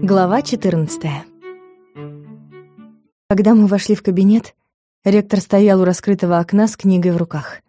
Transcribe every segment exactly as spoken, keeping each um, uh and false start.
Глава четырнадцатая. Когда мы вошли в кабинет, ректор стоял у раскрытого окна с книгой в руках.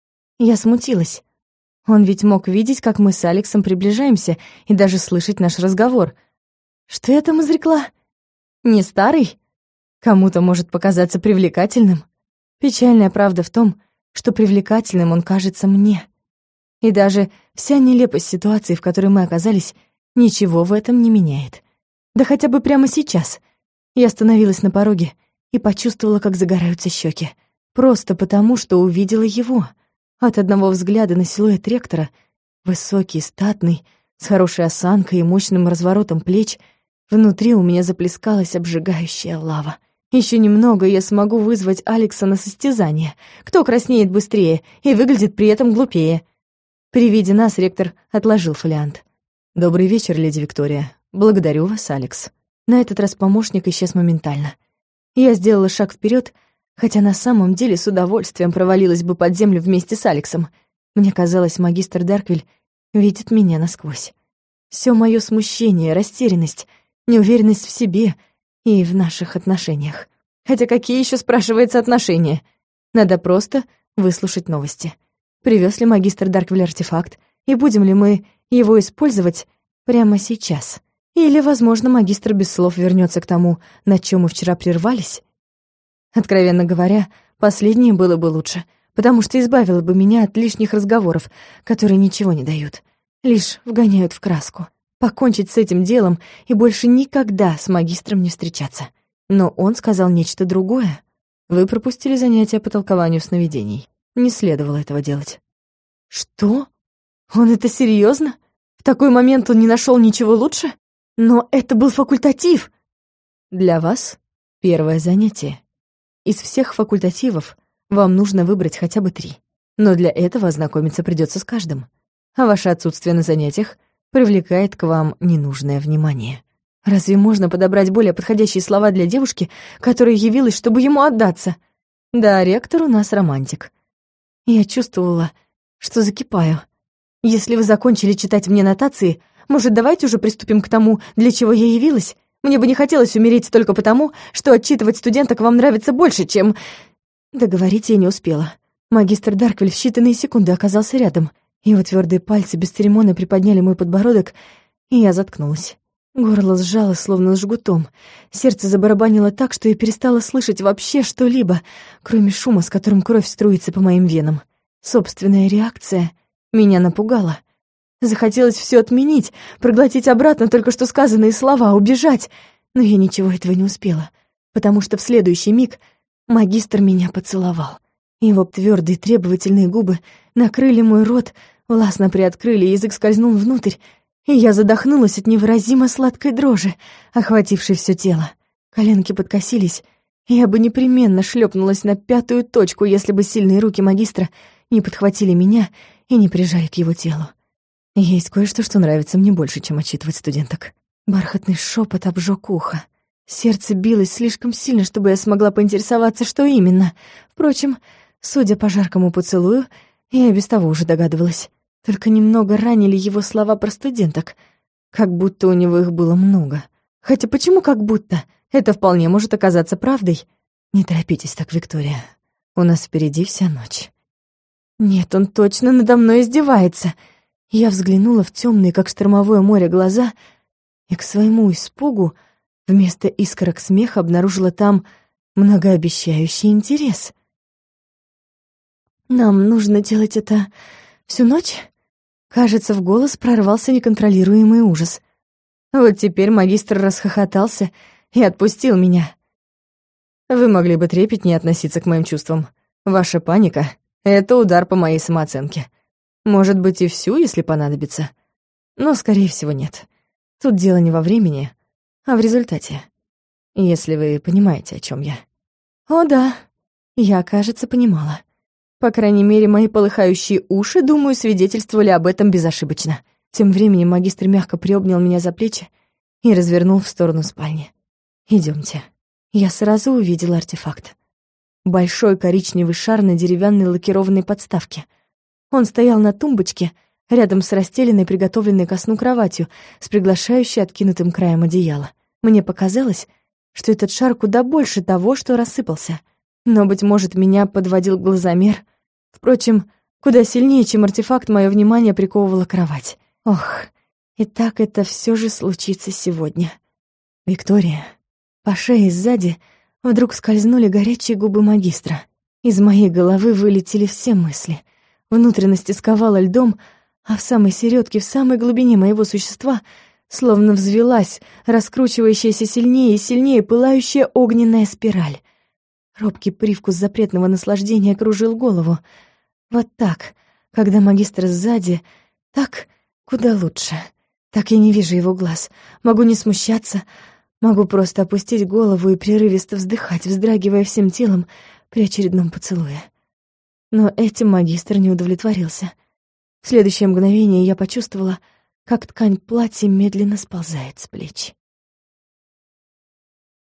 Я смутилась. Он ведь мог видеть, как мы с Алексом приближаемся, и даже слышать наш разговор. Что я там изрекла? Не старый? Кому-то может показаться привлекательным. Печальная правда в том, что привлекательным он кажется мне. И даже вся нелепость ситуации, в которой мы оказались, ничего в этом не меняет. Да хотя бы прямо сейчас. Я остановилась на пороге и почувствовала, как загораются щеки. Просто потому, что увидела его. От одного взгляда на силуэт ректора, высокий, статный, с хорошей осанкой и мощным разворотом плеч, внутри у меня заплескалась обжигающая лава. Еще немного, и я смогу вызвать Алекса на состязание. Кто краснеет быстрее и выглядит при этом глупее. При виде нас ректор отложил фолиант. «Добрый вечер, леди Виктория. Благодарю вас, Алекс». На этот раз помощник исчез моментально. Я сделала шаг вперед, хотя на самом деле с удовольствием провалилась бы под землю вместе с Алексом. Мне казалось, магистр Дарквиль видит меня насквозь. Всё моё смущение, растерянность, неуверенность в себе и в наших отношениях. Хотя какие ещё, спрашивается, отношения? Надо просто выслушать новости. Привёз ли магистр Дарквиль артефакт, и будем ли мы его использовать прямо сейчас? Или, возможно, магистр без слов вернётся к тому, на чём мы вчера прервались? Откровенно говоря, последнее было бы лучше, потому что избавило бы меня от лишних разговоров, которые ничего не дают, лишь вгоняют в краску. Покончить с этим делом и больше никогда с магистром не встречаться. Но он сказал нечто другое. Вы пропустили занятия по толкованию сновидений. Не следовало этого делать. Что? Он это серьёзно? В такой момент он не нашёл ничего лучше? Но это был факультатив. Для вас первое занятие. Из всех факультативов вам нужно выбрать хотя бы три. Но для этого ознакомиться придётся с каждым. А ваше отсутствие на занятиях привлекает к вам ненужное внимание. Разве можно подобрать более подходящие слова для девушки, которая явилась, чтобы ему отдаться? Да, ректор у нас романтик. Я чувствовала, что закипаю. Если вы закончили читать мне нотации, может, давайте уже приступим к тому, для чего я явилась? Мне бы не хотелось умереть только потому, что отчитывать студенток вам нравится больше, чем... Договорить я не успела. Магистр Дарквиль в считанные секунды оказался рядом. Его твёрдые пальцы бесцеремонно приподняли мой подбородок, и я заткнулась. Горло сжало, словно жгутом. Сердце забарабанило так, что я перестала слышать вообще что-либо, кроме шума, с которым кровь струится по моим венам. Собственная реакция меня напугала. Захотелось всё отменить, проглотить обратно только что сказанные слова, убежать. Но я ничего этого не успела, потому что в следующий миг магистр меня поцеловал. Его твёрдые требовательные губы накрыли мой рот, властно приоткрыли, язык скользнул внутрь, и я задохнулась от невыразимо сладкой дрожи, охватившей всё тело. Коленки подкосились, и я бы непременно шлёпнулась на пятую точку, если бы сильные руки магистра не подхватили меня и не прижали к его телу. Есть кое-что, что нравится мне больше, чем отчитывать студенток. Бархатный шепот обжег ухо. Сердце билось слишком сильно, чтобы я смогла поинтересоваться, что именно. Впрочем, судя по жаркому поцелую, я и без того уже догадывалась. Только немного ранили его слова про студенток. Как будто у него их было много. Хотя почему как будто? Это вполне может оказаться правдой. Не торопитесь так, Виктория. У нас впереди вся ночь. Нет, он точно надо мной издевается. Я взглянула в темные, как штормовое море, глаза, и к своему испугу вместо искорок смеха обнаружила там многообещающий интерес. «Нам нужно делать это всю ночь?» Кажется, в голос прорвался неконтролируемый ужас. Вот теперь магистр расхохотался и отпустил меня. «Вы могли бы трепетнее относиться к моим чувствам. Ваша паника — это удар по моей самооценке. Может быть, и всю, если понадобится. Но, скорее всего, нет. Тут дело не во времени, а в результате. Если вы понимаете, о чем я». О да, я, кажется, понимала. По крайней мере, мои полыхающие уши, думаю, свидетельствовали об этом безошибочно. Тем временем магистр мягко приобнял меня за плечи и развернул в сторону спальни. «Идёмте». Я сразу увидела артефакт. Большой коричневый шар на деревянной лакированной подставке. Он стоял на тумбочке, рядом с расстеленной, приготовленной ко сну кроватью, с приглашающей откинутым краем одеяла. Мне показалось, что этот шар куда больше того, что рассыпался. Но, быть может, меня подводил глазомер. Впрочем, куда сильнее, чем артефакт, мое внимание приковывала кровать. Ох, и так это все же случится сегодня. Виктория. По шее сзади вдруг скользнули горячие губы магистра. Из моей головы вылетели все мысли. Внутренности сковало льдом, а в самой середке, в самой глубине моего существа словно взвелась раскручивающаяся сильнее и сильнее пылающая огненная спираль. Робкий привкус запретного наслаждения кружил голову. Вот так, когда магистр сзади, так куда лучше. Так я не вижу его глаз, могу не смущаться, могу просто опустить голову и прерывисто вздыхать, вздрагивая всем телом при очередном поцелуе. Но этим магистр не удовлетворился. В следующее мгновение я почувствовала, как ткань платья медленно сползает с плеч.